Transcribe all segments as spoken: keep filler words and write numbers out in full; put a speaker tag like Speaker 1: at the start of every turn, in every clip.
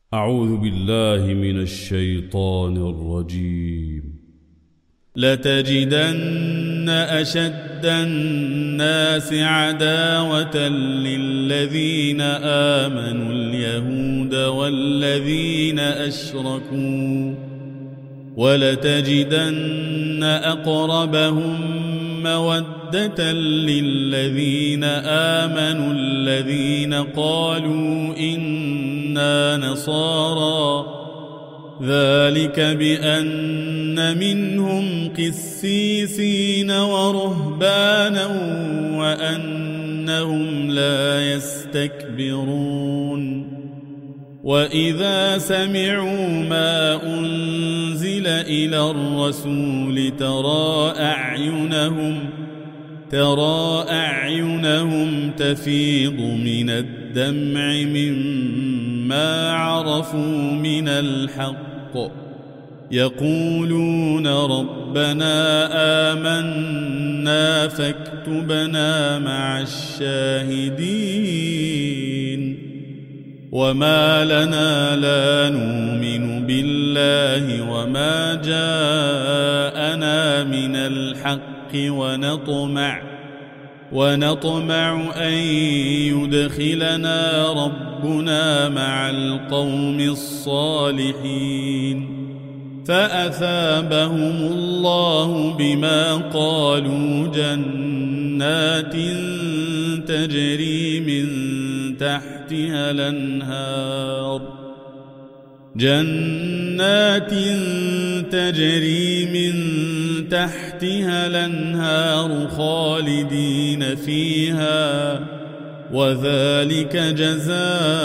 Speaker 1: أعوذ بالله من الشيطان الرجيم. لتجدن أشد الناس عداوة للذين آمنوا اليهود والذين أشركوا، ولتجدن أقربهم مودة للذين آمنوا الذين قالوا إنا نصارى، ذلك بأن منهم قسيسين ورهبانا وأنهم لا يستكبرون. وإذا سمعوا ما أنزل إلى الرسول ترى أعينهم ترى أعينهم تفيض من الدمع مما عرفوا من الحق، يقولون ربنا آمنا فاكتبنا مع الشاهدين. وما لنا لا نؤمن بالله وما جاءنا من الحق ونطمع ونطمع أن يدخلنا ربنا مع القوم الصالحين، فأثابهم الله بما قالوا جنات تجري من تحتها الأنهار جنات تجري من تحتها الأنهار خالدين فيها، وذلك جزاء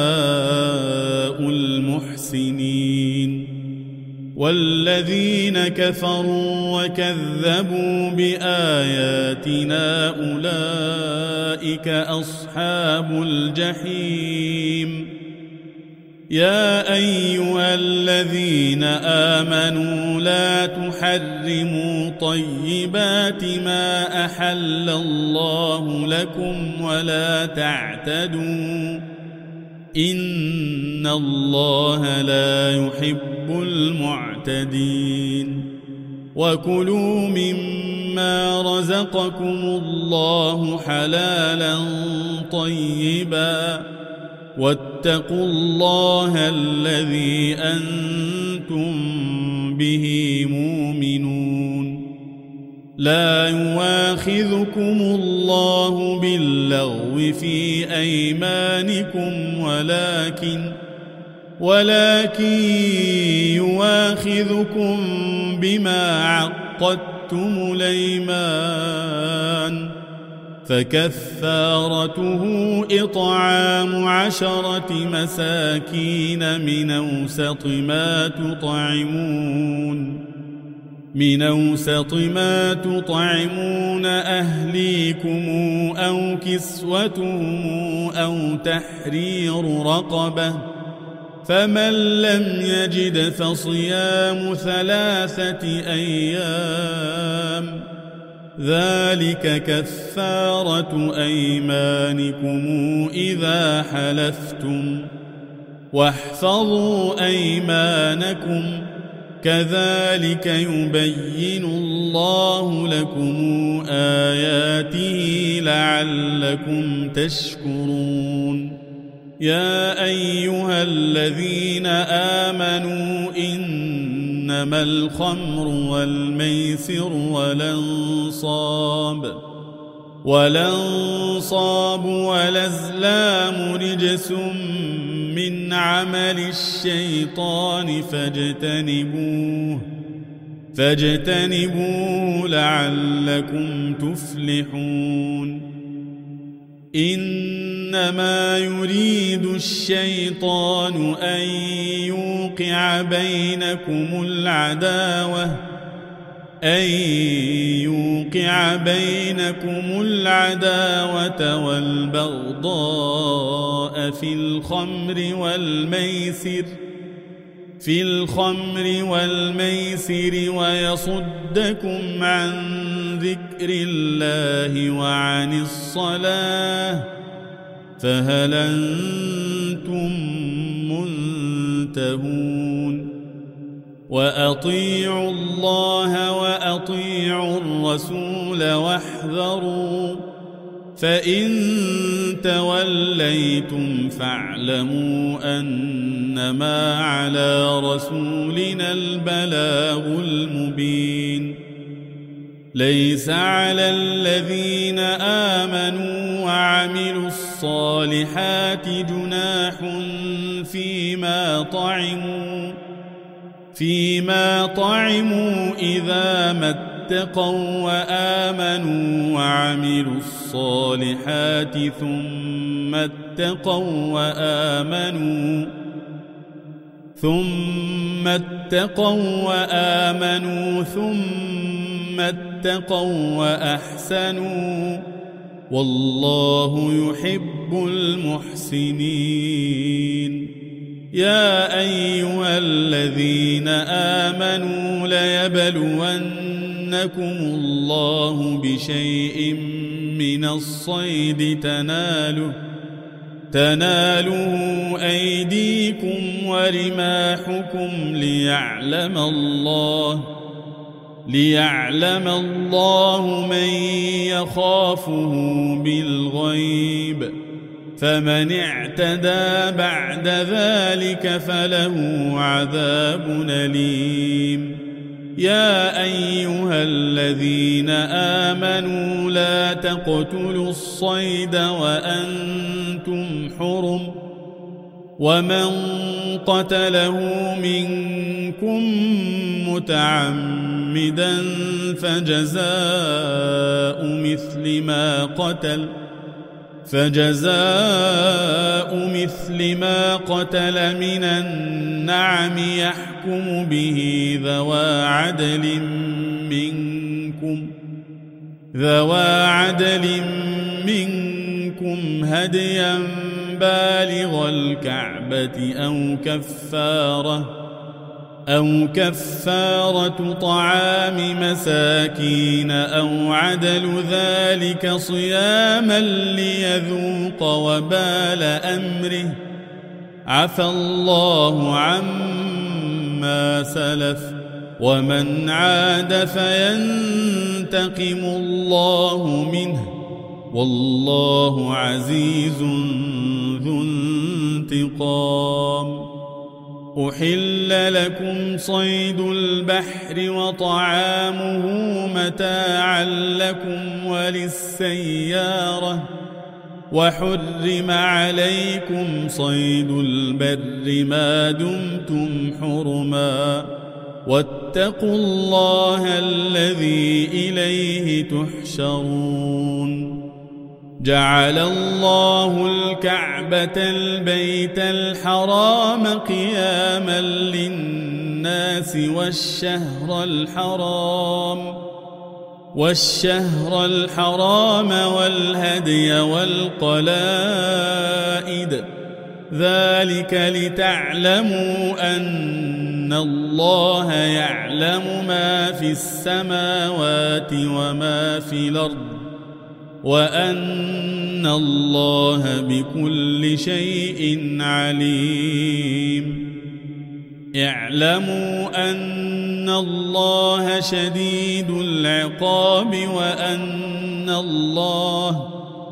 Speaker 1: المحسنين. والذين كفروا وكذبوا بآياتنا أولئك أصحاب الجحيم. يا أيها الذين آمنوا لا تحرموا طيبات ما أحل الله لكم ولا تعتدوا، إن الله لا يحب المعتدين. وكلوا مما رزقكم الله حلالا طيبا، واتقوا الله الذي أنتم به مؤمنون. لا يواخذكم الله باللغو في أيمانكم ولكن ولكن يواخذكم بما عقدتم الأيمان، فكفارته إطعام عشرة مساكين من أوسط ما تطعمون من أوسط ما تطعمون أهليكم أو كسوتهم أو تحرير رقبة، فمن لم يجد فصيام ثلاثة أيام، ذلك كفارة أيمانكم إذا حلفتم، واحفظوا أيمانكم، كذلك يبين الله لكم آياته لعلكم تشكرون. يا أيها الذين آمنوا إنما الخمر والميسر والأنصاب والأنصاب والأزلام رجس من عمل الشيطان فاجتنبوه فاجتنبوه لعلكم تفلحون. إنما يريد الشيطان أن يوقع بينكم العداوة أن يوقع بينكم العداوة والبغضاء في الخمر والميسر في الخمر والميسر ويصدكم عن ذكر الله وعن الصلاة، فهل أنتم ينتهون وأطيعوا الله وأطيعوا الرسول واحذروا فإن توليتم فاعلموا أنما على رسولنا البلاغ المبين ليس على الذين آمنوا وعملوا الصالحات جناح فيما طعموا فيما طعموا إذا ما اتقوا وآمنوا وعملوا الصالحات ثم اتقوا وآمنوا ثم اتقوا وآمنوا ثم اتقوا وأحسنوا والله يحب المحسنين يا أيها الذين آمنوا ليبلونكم الله بشيء من الصيد تناله تناله أيديكم ورماحكم ليعلم الله ليعلم الله من يخافه بالغيب فمن اعتدى بعد ذلك فله عذاب أليم يا أيها الذين آمنوا لا تقتلوا الصيد وأنتم حرم ومن قتله منكم متعمدا فجزاء مثل ما قتل فجزاء مثل ما قتل من النعم يحكم به ذوى عدل منكم ذوى عدل منكم هديا بالغ الكعبة أو كفارة أو كفارة طعام مساكين أو عدل ذلك صياما ليذوق وبال أمره عفى الله عما سلف ومن عاد فينتقم الله منه والله عزيز ذو انتقام أحل لكم صيد البحر وطعامه متاعا لكم وللسيارة وحرم عليكم صيد البر ما دمتم حرما واتقوا الله الذي إليه تحشرون جعل الله الكعبة البيت الحرام قياما للناس والشهر الحرام والشهر الحرام والهدي والقلائد ذلك لتعلموا أن الله يعلم ما في السماوات وما في الأرض وأن الله بكل شيء عليم اعلموا أن الله شديد العقاب وأن الله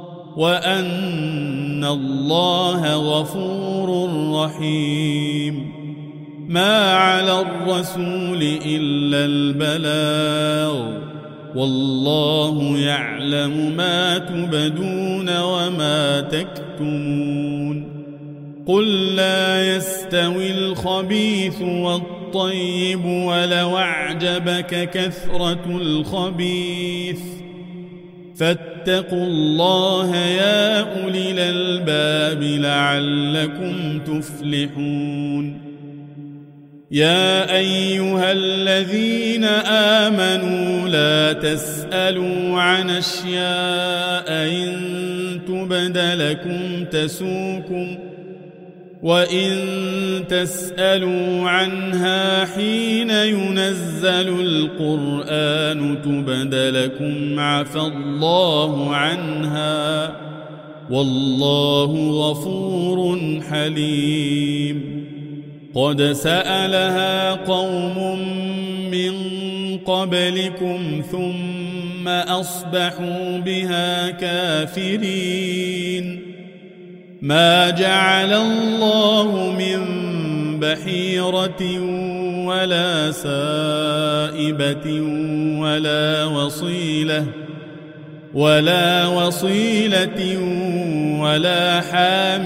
Speaker 1: وأن الله غفور رحيم ما على الرسول إلا البلاغ والله يعلم ما تبدون وما تكتمون قل لا يستوي الخبيث والطيب ولو أعجبك كثرة الخبيث فاتقوا الله يا أولي الألباب لعلكم تفلحون يا أيها الذين آمنوا لا تسألوا عن أشياء إن تبد لكم تسوكم وإن تسألوا عنها حين ينزل القرآن تبد لكم عفى الله عنها والله غفور حليم قد سألها قوم من قبلكم ثم أصبحوا بها كافرين ما جعل الله من بحيرة ولا سائبة ولا وصيلة ولا وصيلة ولا حام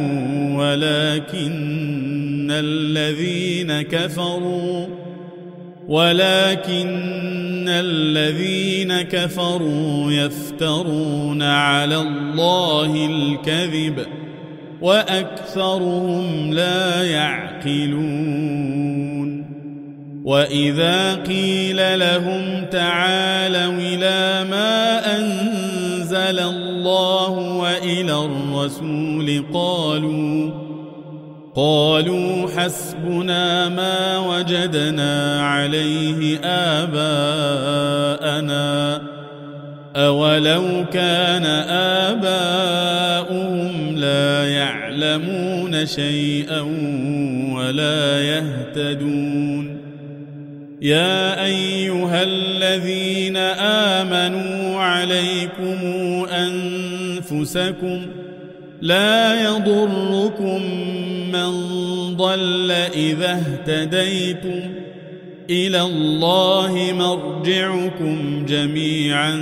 Speaker 1: ولكن الذين كفروا ولكن الذين كفروا يفترون على الله الكذب وأكثرهم لا يعقلون وإذا قيل لهم تعالوا إلى ما أنزل الله وإلى الرسول قالوا قالوا حسبنا ما وجدنا عليه آباءنا أولو كان آباؤهم لا يعلمون شيئا ولا يهتدون يا أيها الذين آمنوا عليكم أنفسكم لا يضركم من ضل إذا اهتديتم إلى الله مرجعكم جميعا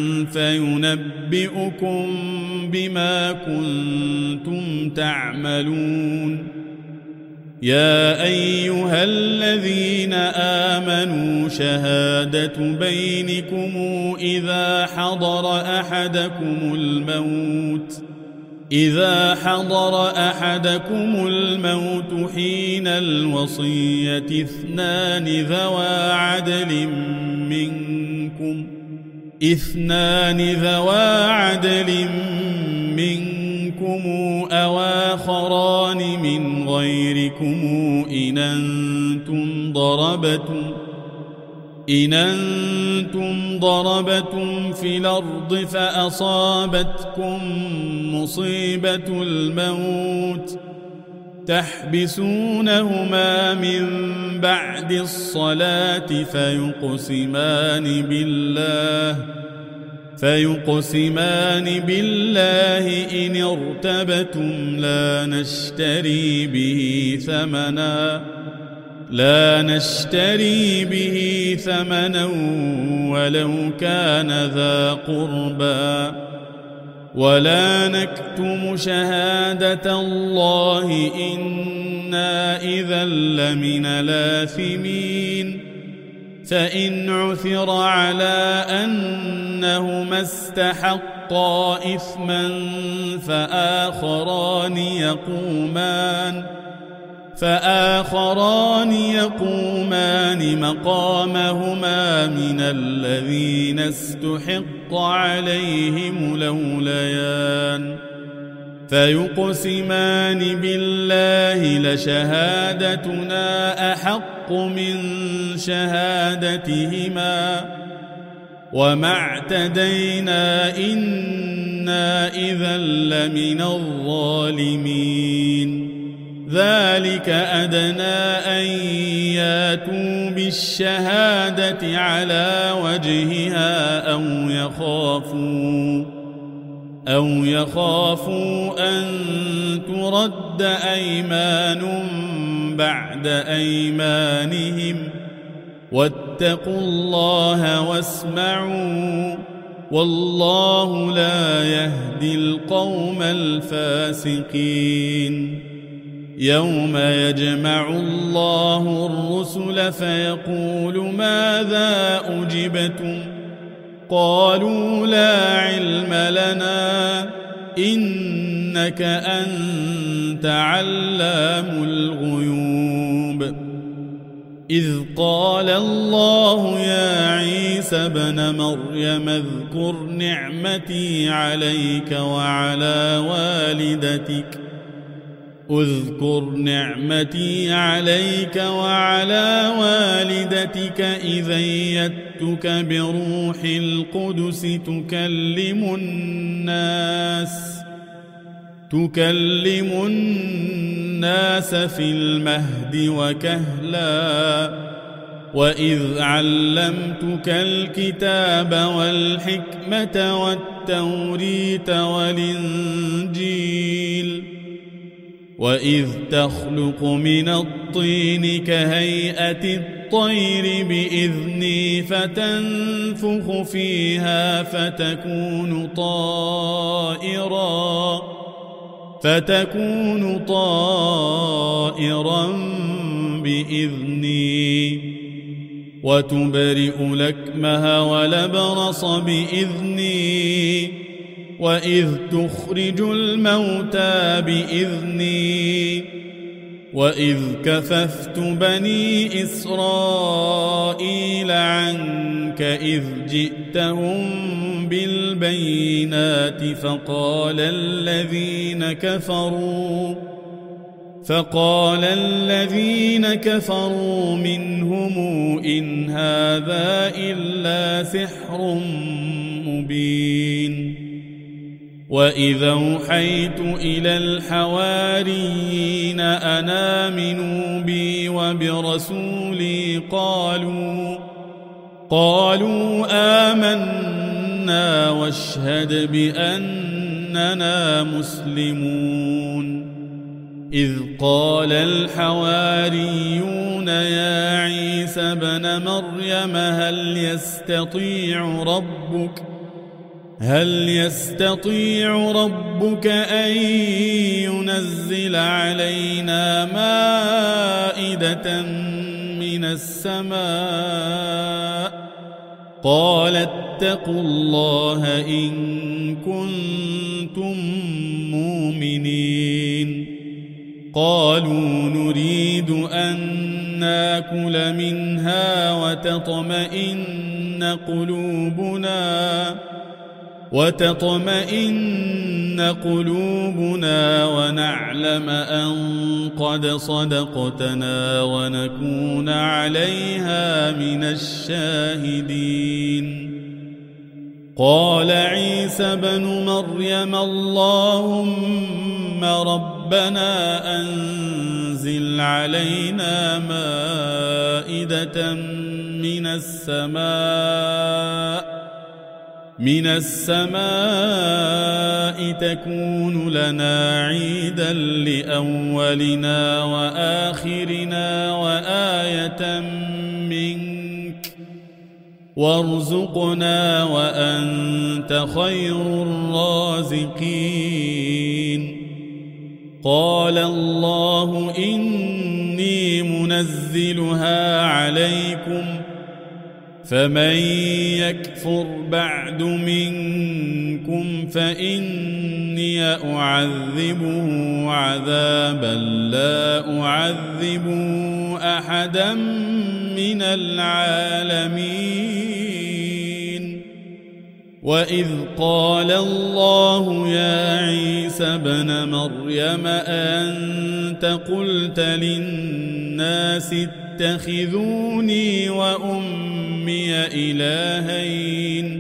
Speaker 1: فينبئكم بما كنتم تعملون يا أيها الذين آمنوا شهادة بينكم إذا حضر أحدكم الموت إذا حضر أحدكم الموت حين الوصية اثنان ذوى عدل منكم اثنان ذوى عدل منكم أو آخران من غيركم إن أنتم ضربتم إن أنتم ضربتم في الأرض فأصابتكم مصيبة الموت تحبسونهما من بعد الصلاة فيقسمان بالله فيقسمان بالله إن ارتبتم لا نشتري به ثمنا لا نشتري به ثمنا ولو كان ذا قربى ولا نكتم شهادة الله إنا إذا لمن الآثمين فإن عثر على أنهما استحقا إثما فآخران يقومان فآخران يقومان مقامهما من الذين استحق عليهم الأوليان فيقسمان بالله لشهادتنا أحق من شهادتهما وما اعتدينا إنا إذا لمن الظالمين ذلك أدنى أن ياتوا بالشهادة على وجهها أو يخافوا أو يخافوا أن ترد أيمان بعد أيمانهم واتقوا الله واسمعوا والله لا يهدي القوم الفاسقين يوم يجمع الله الرسل فيقول ماذا أجبتم قالوا لا علم لنا إنك أنت علام الغيوب إذ قال الله يا عيسى ابن مريم اذكر نعمتي عليك وعلى والدتك اذكر نعمتي عليك وعلى والدتك إذ أيدتك بروح القدس تكلم الناس تكلم الناس في المهد وكهلا وإذ علمتك الكتاب والحكمة والتوريت والإنجيل وإذ تخلق من الطين كهيئة الطير بإذني فتنفخ فيها فتكون طائرا فتكون طائرا بإذني وتبرئ الأكمه والأبرص بإذني وإذ تخرج الموتى بإذني وإذ كففت بني إسرائيل عنك إذ جئتهم بالبينات فقال الذين كفروا فقال الذين كفروا منهم إن هذا إلا سحر مبين وإذا أوحيت إلى الحواريين أن آمنوا بي وبرسولي قالوا قالوا آمنا واشهد بأننا مسلمون إذ قال الحواريون يا عيسى ابن مريم هل يستطيع ربك هل يستطيع ربك أن ينزل علينا مائدة من السماء قال اتقوا الله إن كنتم مؤمنين قالوا نريد أن ناكل منها وتطمئن قلوبنا وتطمئن قلوبنا ونعلم أن قد صدقتنا ونكون عليها من الشاهدين قال عيسى بن مريم اللهم ربنا أنزل علينا مائدة من السماء من السماء تكون لنا عيدا لأولنا وآخرنا وآية منك وارزقنا وأنت خير الرازقين قال الله إني منزلها عليكم فمن يكفر بعد منكم فإني أعذبه عذابا لا أعذبه أحدا من العالمين وإذ قال الله يا عيسى ابن مريم أنت قلت للناس اتخذوني وأمي إلهين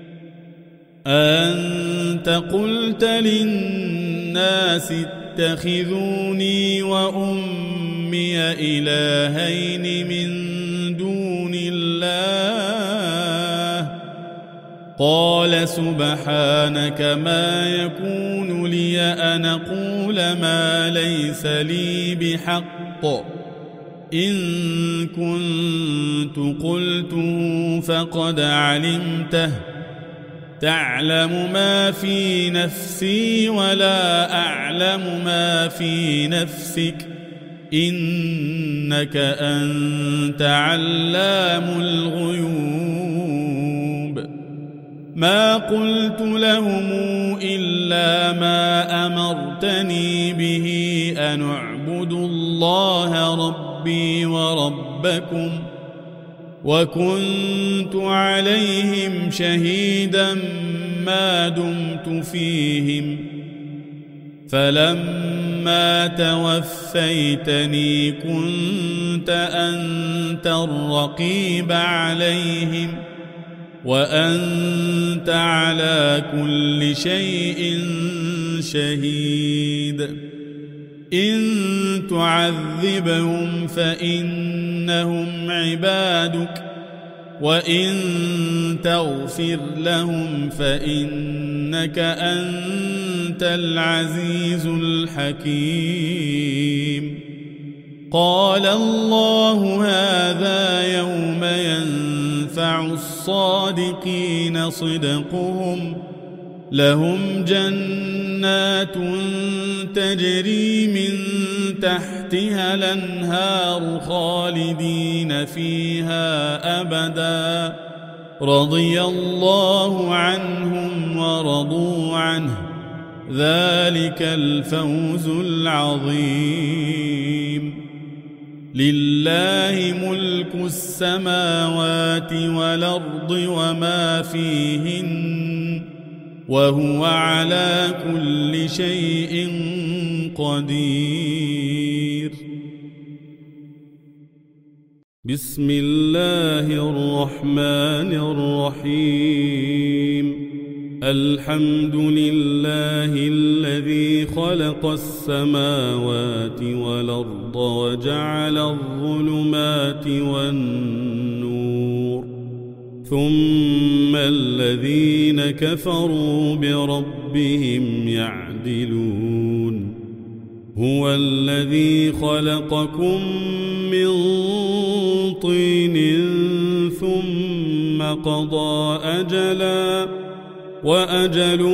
Speaker 1: أنت قلت للناس اتخذوني وأمي إلهين من دون الله قال سبحانك ما يكون لي أن أقول ما ليس لي بحق إن كنت قلته فقد علمته تعلم ما في نفسي ولا أعلم ما في نفسك إنك أنت علام الغيوب ما قلت لهم إلا ما أمرتني به أن اعبدوا الله ربي وربكم وكنت عليهم شهيدا ما دمت فيهم فلما توفيتني كنت أنت الرقيب عليهم وأنت على كل شيء شهيد إن تعذبهم فإنهم عبادك وإن تغفر لهم فإنك أنت العزيز الحكيم قال الله هذا يوم ينفع الصادقين صدقهم لهم جنات تجري من تحتها الأنهار خالدين فيها أبدا رضي الله عنهم ورضوا عنه ذلك الفوز العظيم لله ملك السماوات والأرض وما فيهن وهو على كل شيء قدير بسم الله الرحمن الرحيم الحمد لله الذي خلق السماوات والأرض وجعل الظلمات والنور ثم الذين كفروا بربهم يعدلون هو الذي خلقكم من طين ثم قضى أجلا وأجل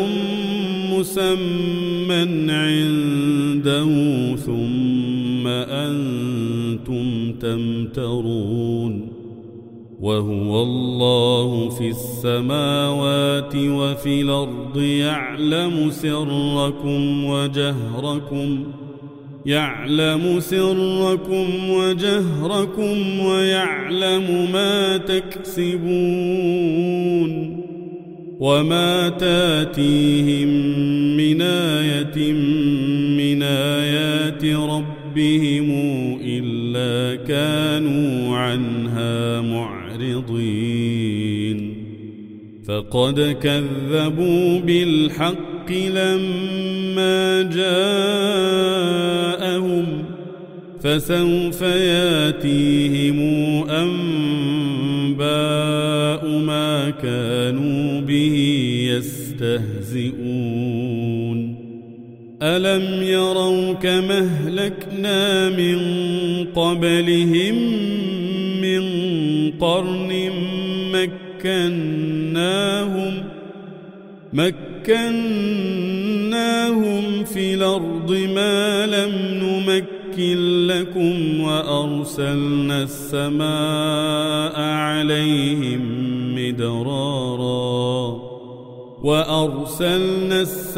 Speaker 1: مسمى عنده ثم أنتم تمترون وهو الله في السماوات وفي الأرض يعلم سركم وجهركم يعلم سركم وجهركم ويعلم ما تكسبون وما تاتيهم من آية من آيات ربهم إلا كانوا عنها معرضين فقد كذبوا بالحق لما جاءهم فسوف ياتيهم أنباء ما كانوا به يستهزئون ألم يروا كما أهلكنا من قبلهم من قرن مكناهم مكناهم في الأرض ما لم نمكن لكم وأرسلنا السماء عليهم مدرارا وأرسلنا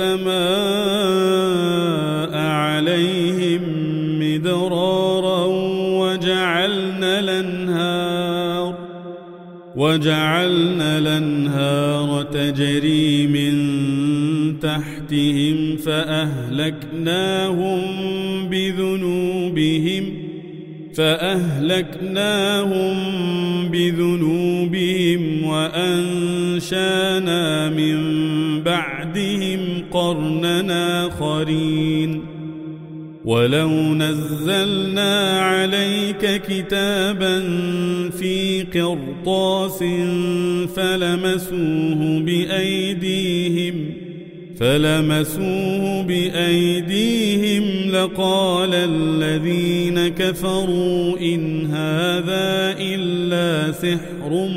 Speaker 1: السماء عليهم مدرارا وجعلنا الأنهار وجعلنا الأنهار تجري من تحتهم فأهلكناهم بذنوبهم فأهلكناهم بذنوبهم وأنشأنا من بعدهم قرننا آخرين ولو نزلنا عليك كتابا في قرطاس فلمسوه بأيديهم فلمسوه بأيديهم لقال الذين كفروا إن هذا إلا سحر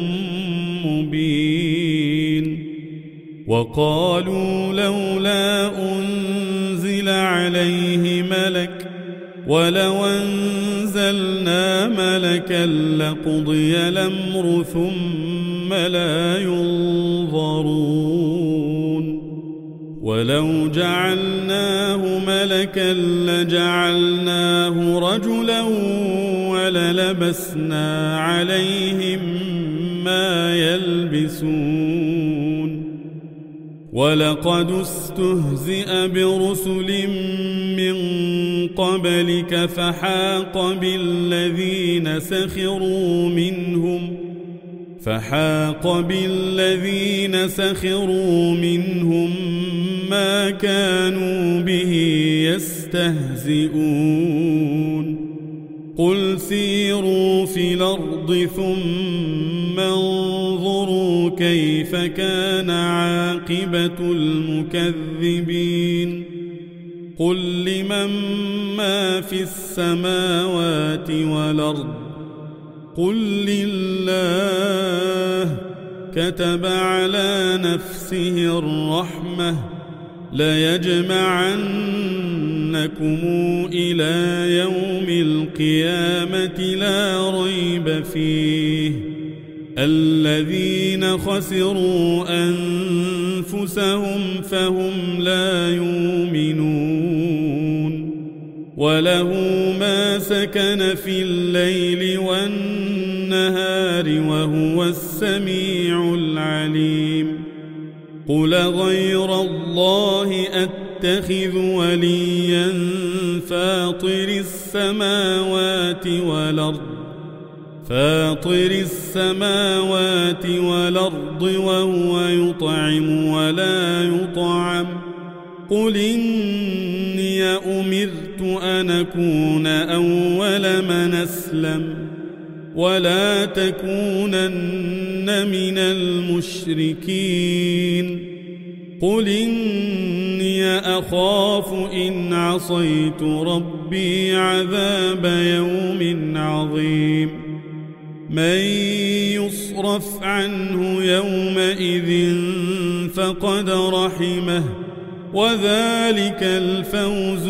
Speaker 1: مبين وقالوا لولا أنزل عليه ملك ولو أنزلنا ملكا لقضي الأمر ثم لا ينظرون ولو جعلناه ملكا لجعلناه رجلا وللبسنا عليهم ما يلبسون ولقد استهزئ برسل من قبلك فحاق بالذين سخروا منهم فحاق بالذين سخروا منهم ما كانوا به يستهزئون قل سيروا في الأرض ثم انظروا كيف كان عاقبة المكذبين قل لمن ما في السماوات والأرض قل لله كتب على نفسه الرحمة ليجمعنكم إلى يوم القيامة لا ريب فيه الذين خسروا أنفسهم فهم لا يؤمنون وله ما سكن في الليل والنهار وهو السميع العليم قل غير الله أتخذ وليا فاطر السماوات والأرض فاطر السماوات والأرض وهو يطعم ولا يطعم قل إني أمرت أن أكون أول من أسلم ولا تكونن من المشركين قل إني أخاف إن عصيت ربي عذاب يوم عظيم من يصرف عنه يومئذ فقد رحمه وذلك الفوز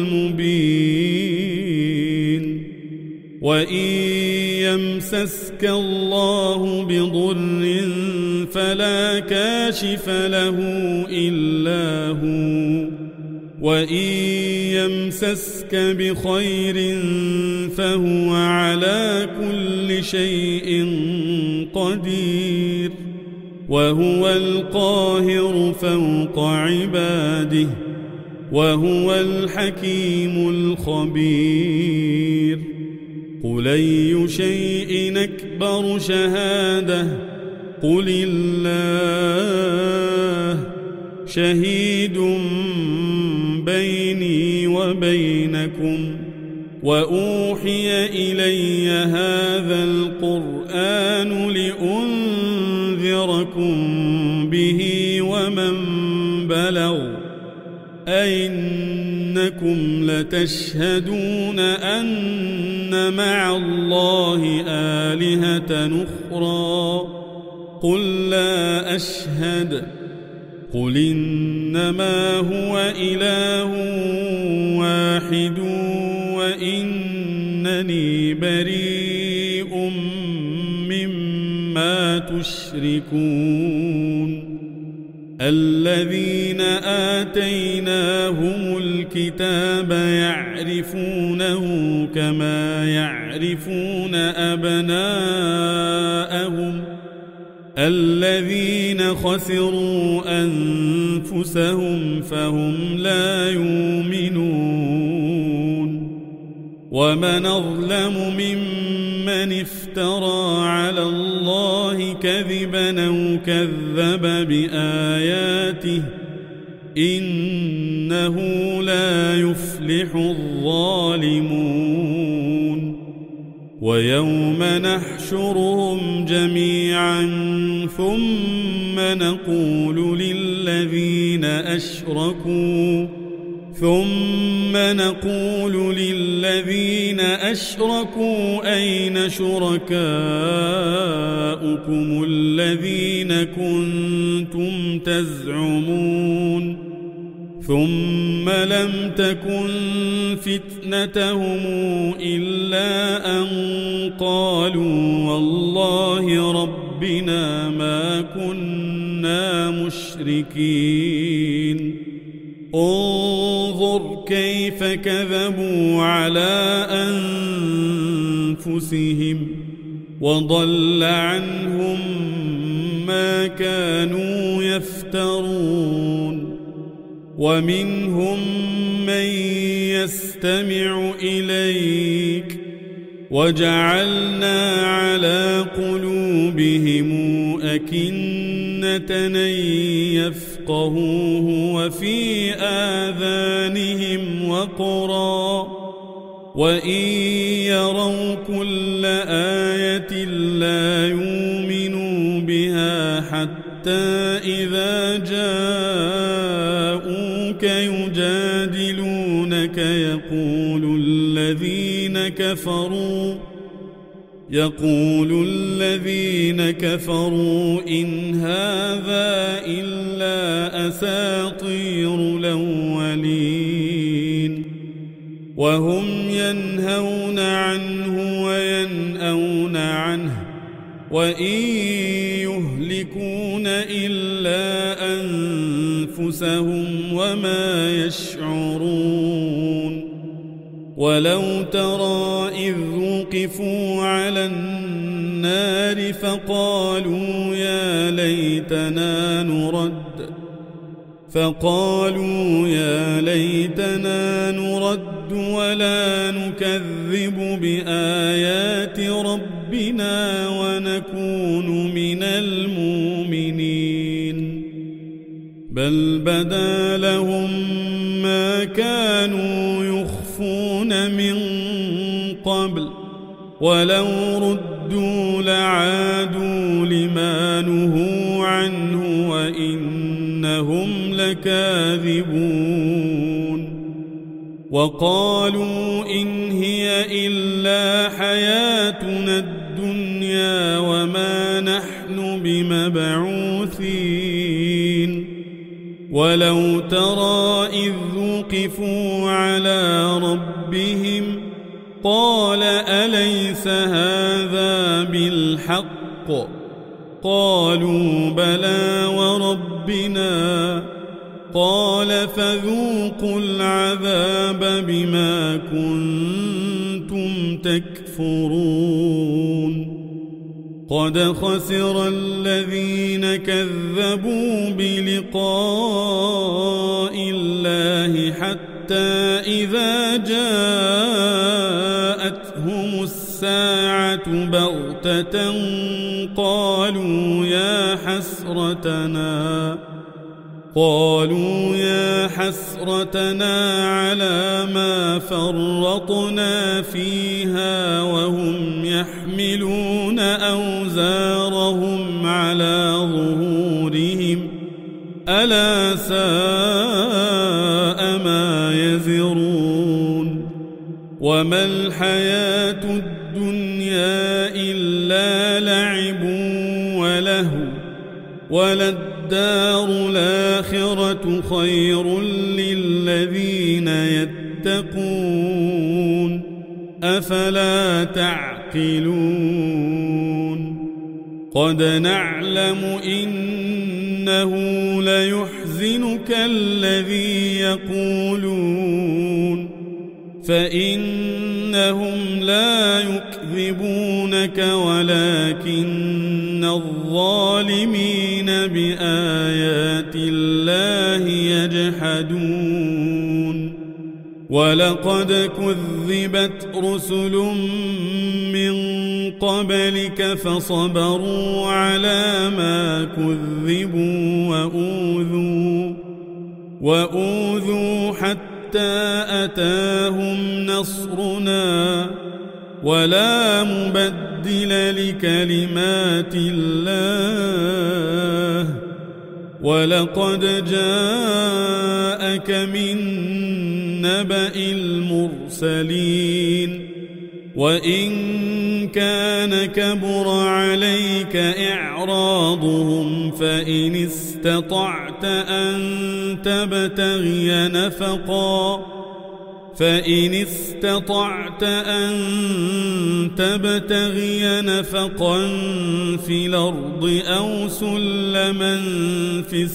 Speaker 1: المبين وإن يمسسك الله بضر فلا كاشف له إلا هو وإن يمسسك بخير فهو على كل شيء قدير وهو القاهر فوق عباده وهو الحكيم الخبير قل أي شيء أكبر شهادة قل الله شهيد بيني وبينكم وأوحي إلي هذا القرآن لأنذركم به ومن بلغ أئنكم لتشهدون أن مع الله آلهة أخرى قل لا أشهد قل إنما هو إله واحد وإنني بريء مما تشركون الذين آتيناهم الكتاب يعرفونه كما يعرفون أبناءهم الذين خسروا أنفسهم فهم لا يؤمنون ومن أظلم ممن افترى على الله كذبا أو كذب بآياته إنه لا يفلح الظالمون ويوم نحشرهم جميعا ثم نقول للذين أشركوا ثم نقول للذين أشركوا أين شركاؤكم الذين كنتم تزعمون ثم لم تكن فتنتهم إلا أن قالوا والله ربنا ما كنا مشركين انظر كيف كذبوا على أنفسهم وضل عنهم ما كانوا يفترون ومنهم من يستمع إليك وجعلنا على قلوبهم أكنة أن يفقهوه وفي آذانهم وقرا وإن يروا كل آية لا يؤمنوا بها حتى إذا جاءوك يجادلونك يقول الذين كفروا يقول الذين كفروا إن هذا إلا أساطير الأولين وهم ينهون عنه وينأون عنه وإن يهلكون إلا أنفسهم وما يشعرون ولو ترى إذ وقفوا على النار فقالوا يا ليتنا نرد فقالوا يا ليتنا نرد ولا نكذب بآيات ربنا ونكون من المؤمنين بل بدا لهم ما كانوا يخفون من قبل ولو ردوا لعادوا لما نهوا عنه وإنهم لكاذبون وقالوا إن هي إلا حياتنا الدنيا وما نحن بمبعوثين ولو ترى إذ وقفوا على ربهم قال أليس هذا بالحق قالوا بلى وربنا قال فذوقوا العذاب بما كنتم تكفرون قد خسر الذين كذبوا بلقاء الله حتى إذا جاءتهم الساعة بغتة قالوا يا حسرتنا قالوا يا حسرتنا على ما فرطنا فيها وهم يحملون أوزارهم على ظهورهم ألا ساء ما يزرون وما الحياة الدنيا إلا لعب ولهو وللدار الآخرة خير للذين يتقون أفلا تعقلون قد نعلم إنه ليحزنك الذي يقولون فإنهم لا يكذبونك ولكن الظالمين بآيات الله يجحدون ولقد كذبت رسل من قبلك فصبروا على ما كذبوا وأوذوا وأوذوا حتى أتاهم نصرنا ولا مبدل لكلمات الله ولقد جاءك من نبأ المرسلين وإن كان كبر عليك إعراضهم فإن استطعت أن تبتغي نفقا فإن استطعت أن تبتغي نفقا في الأرض أو سلما في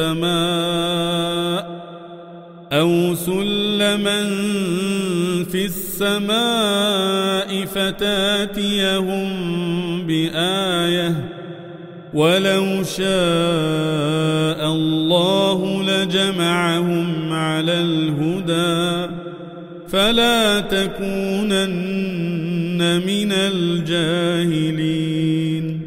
Speaker 1: السماء أو سلما في السماء فتاتيهم بآية ولو شاء الله لجمعهم على الهدى فلا تكونن من الجاهلين